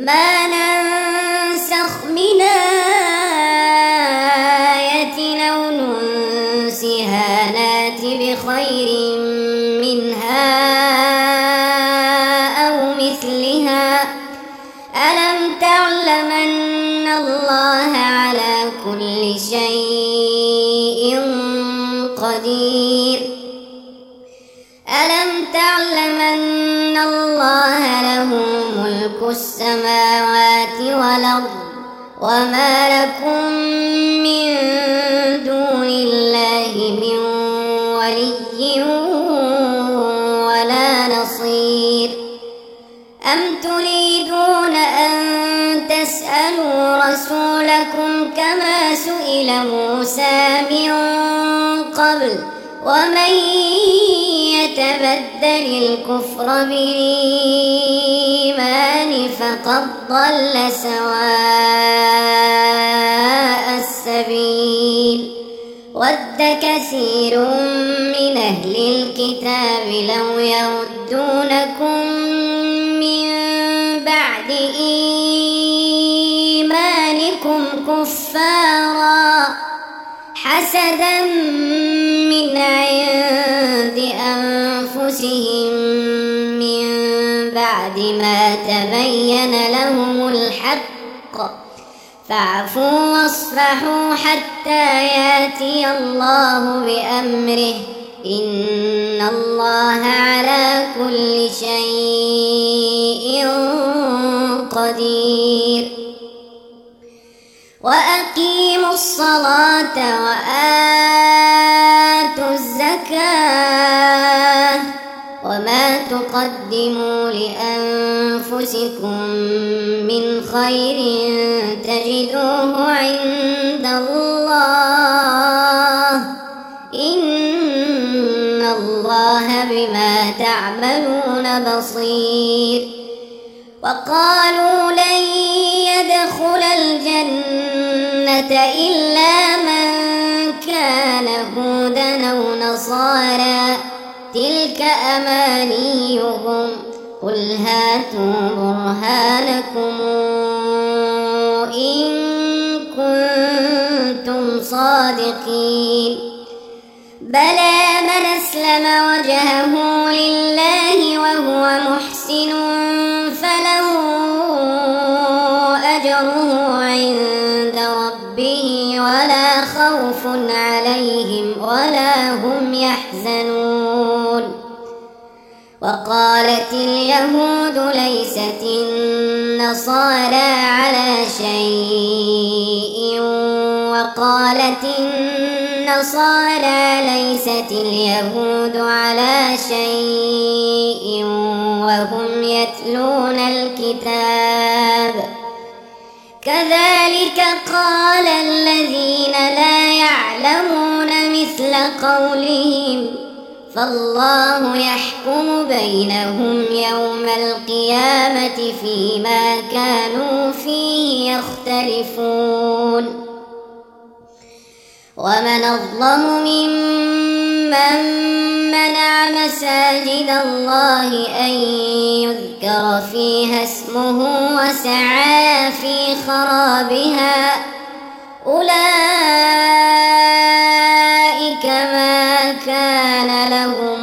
ما ننسخ من آية أو ننسها نات بخير منها أو مثلها ألم تعلم أن الله على كل شيء قدير ألم تعلم أن الله له ملك السماوات والأرض وما لكم من دون الله من ولي ولا نصير أم تريدون أن تسألوا رسولكم كما سئل موسى من قبل ومن يتبدل الكفر بالإيمان فقد ضل سواء السبيل ود كثير من أهل الكتاب لو يردونكم من بعد إيمانكم كفارا حسدا من عند أنفسهم من بعد ما تبين لهم الحق فاعفوا واصفحوا حتى يأتي الله بأمره إن الله على كل شيء قدير وأقيموا الصلاة وآتوا الزكاة وما تقدموا لأنفسكم من خير تجدوه عند الله إن الله بما تعملون بصير وقالوا لن يدخل الجنة إلا من كان هودا أو نصارى تلك أمانيهم قل هاتوا برهانكم إن كنتم صادقين بلى من أسلم وجهه لله وهو محسن فله أجره عند ربه ولا خوف عليهم ولا هم يحزنون وقالت اليهود ليست النصارى على شيء وقالت النصارى ليست اليهود على شيء وهم يتلون الكتاب كذلك قال الذين لا يعلمون مثل قولهم فالله يحكم بينهم يوم القيامة فيما كانوا فيه يختلفون ومن أظلم ممن منع مساجد الله أن يذكر فيها اسمه وسعى في خرابها أولئك ما كان لهم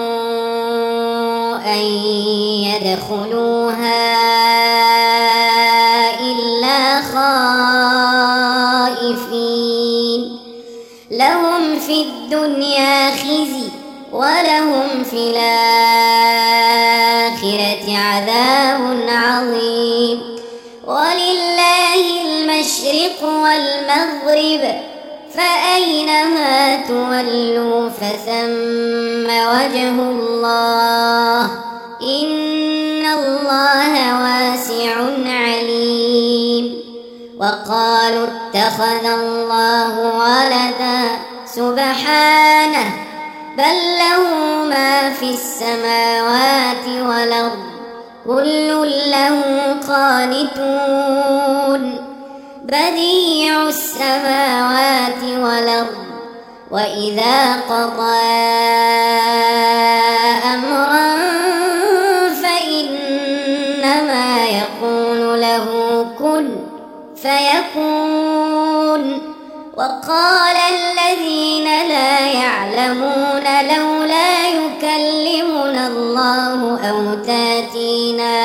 أن يدخلوها إلا خائفين لهم في الدنيا خزي ولهم في الآخرة عذاب عظيم ولله المشرق والمغرب فأينما تولوا فثم وجه الله إن الله واسع عليم وقالوا اتخذ الله ولدا سبحانه بل له ما في السماوات والأرض كل له قانتون بديع السماوات والأرض وإذا قضى أمرا فإنما يقول له كن فيكون. وقال الذين لا يعلمون لولا يكلمنا الله أو تأتينا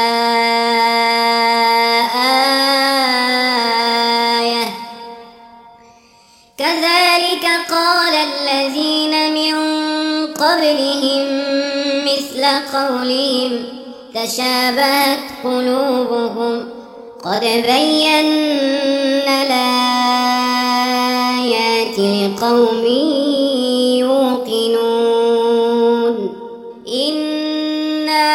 آية كذلك قال الذين من قبلهم مثل قولهم تشابهت قلوبهم قد بينا الآيات لقوم يوقنون. إنا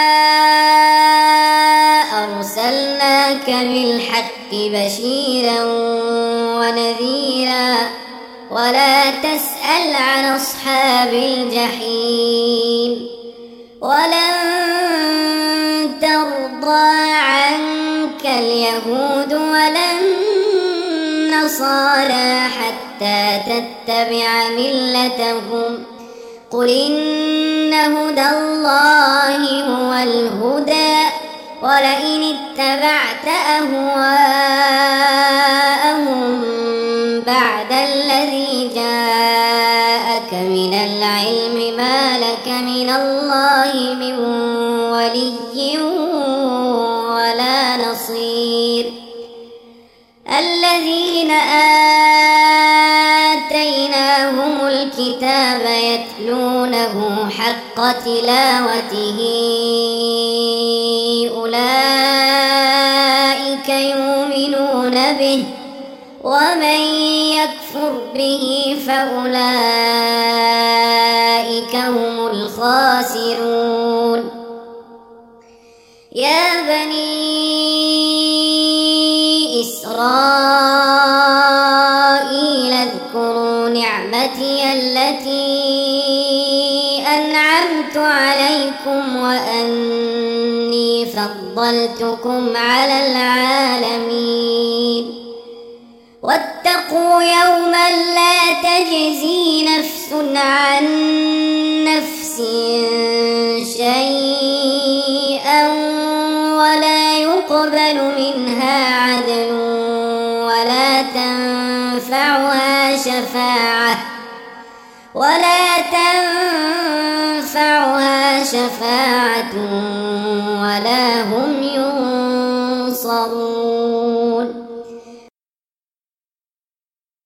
أرسلناك بالحق بشيرا ونذيرا ولا تسأل عن أصحاب الجحيم. ولن ترضى عنك اليهود ولا النصارى حتى تتبع ملتهم قل إن هدى الله هو الهدى ولئن اتبعت أهواءهم بعد الذي جاءك من العلم ما لك من الله من ولي ولا نصير. الذين آتيناهم الكتاب يتلونه حق تلاوته أولئك يؤمنون به ومن يكفر به فأولئك هم الخاسرون. يا بني إسرائيل اذكروا نعمتي التي أنعمت عليكم وأني فضلتكم على العالمين. واتقوا يوما لا تجزي نفس عن نفس شيئا ولا يقبل منها عدل ولا تنفعها شفاعة ولا هم ينصرون.